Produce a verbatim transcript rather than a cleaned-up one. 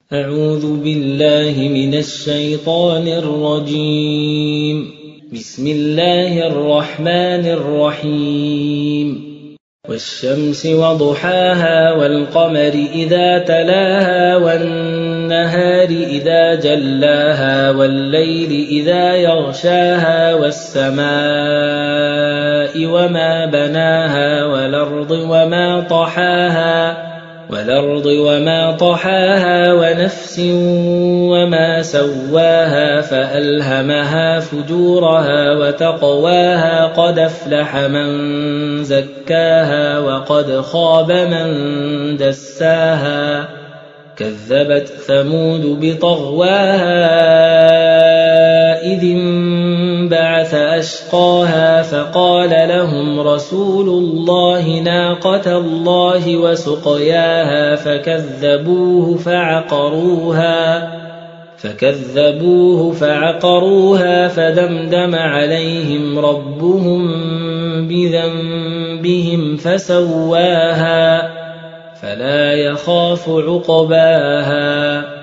أعوذ بالله من الشيطان الرجيم. بسم الله الرحمن الرحيم. والشمس وضحاها والقمر إذا تلاها والنهار إذا جلاها والليل إذا يغشاها والسماء وما بناها والأرض وما طحاها والأرض وما طحاها ونفس وما سواها فألهمها فجورها وتقواها قد أفلح من زكاها وقد خاب من دساها كذبت ثمود بطغواها إذ انبعث أشقاها فقال لهم رسول الله ناقة الله وسقياها فكذبوه فعقروها فكذبوه فعقروها فدمدم عليهم ربهم بذنبهم فسواها فلا يخاف عقباها.